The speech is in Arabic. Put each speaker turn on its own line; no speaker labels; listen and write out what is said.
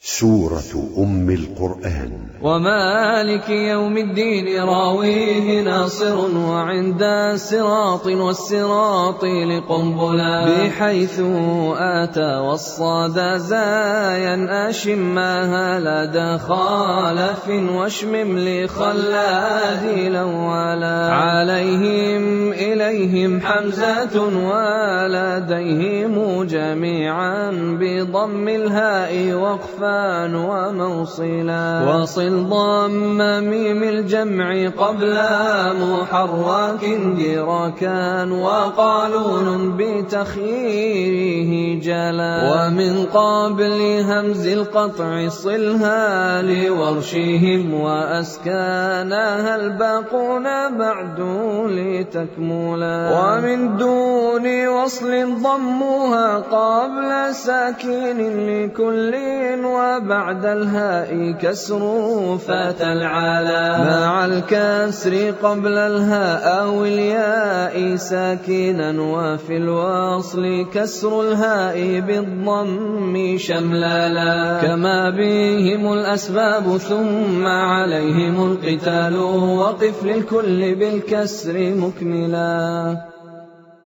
سورة أم القرآن.
ومالك يوم الدين راويه ناصر، وعند الصراط والصراط لقنبلا، بحيث آتى والصاد زايا أشماها لدى خالف، واشمم لخلاد الأولا، عليهم إليهم حمزة ولديهم جميعا بضم الهاء وقفا وموصلا، وصل ضم ميم الجمع قبل محرك دراكا، وقالون بتخييره جلا، ومن قبل همز القطع صلها لورشهم، وأسكانها الباقون بعد لتكملا، ومن دون وصل ضمها قبل ساكن لكل، وبعد الهاء كسر فات العلا، مع الكسر قبل الهاء أو الياء ساكنا، وفي الوصل كسر الهاء بالضم شملالا، كما بهم الأسباب ثم عليهم القتال، وقف للكل بالكسر مكملا.